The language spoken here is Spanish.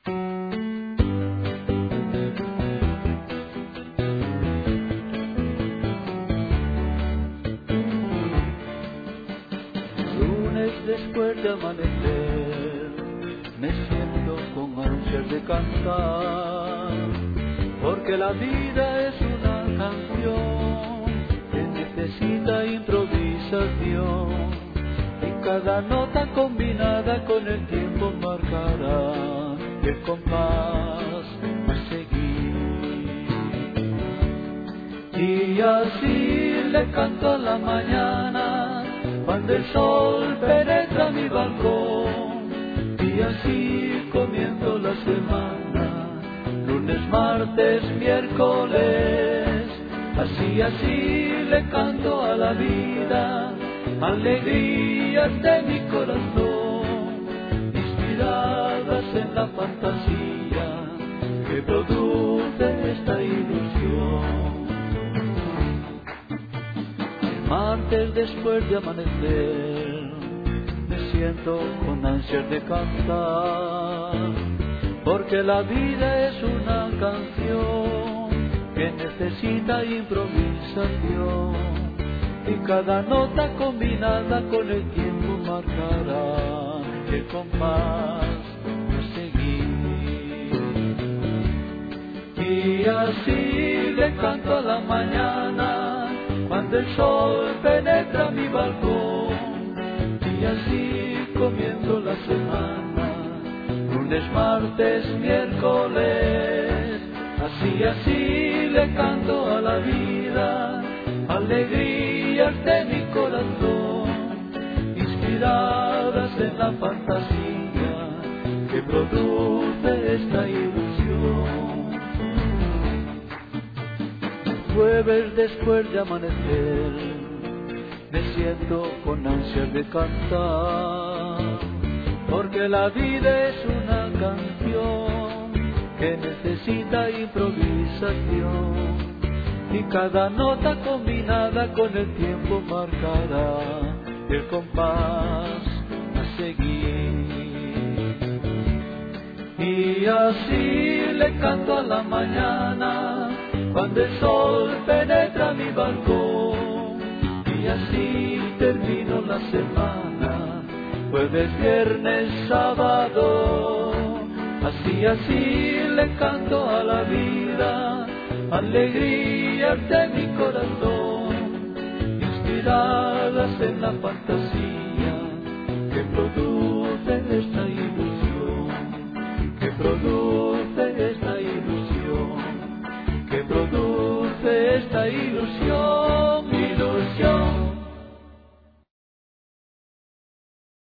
Lunes después de amanecer, me siento con ansias de cantar, porque la vida es una canción que necesita improvisación, y cada nota combinada con el tiempo marcará el compás a seguir. Y así le canto a la mañana cuando el sol penetra mi balcón, y así comienzo la semana, lunes, martes, miércoles, así le canto a la vida, alegrías de mi corazón, inspiradas en la fantasía que produce esta ilusión. Martes después de amanecer, me siento con ansias de cantar, porque la vida es una canción que necesita improvisación, y cada nota combinada con el tiempo marcará el compás a seguir. Y así le canto a la mañana cuando el sol penetra mi balcón, y así comienzo la semana, lunes, martes, miércoles, así le canto a la vida, alegrías de mi corazón, inspiradas en la fantasía que produce esta ilusión. Jueves después de amanecer, me siento con ansias de cantar, porque la vida es una canción que necesita improvisación, y cada nota combinada con el tiempo marcará el compás a seguir. Y así le canto a la mañana cuando el sol penetra mi balcón, y así termino la semana, jueves, viernes, sábado, así le canto a la vida, alegrías de mi corazón, inspiradas en la fantasía que produce esta ilusión, que produce esta ilusión, que produce esta ilusión.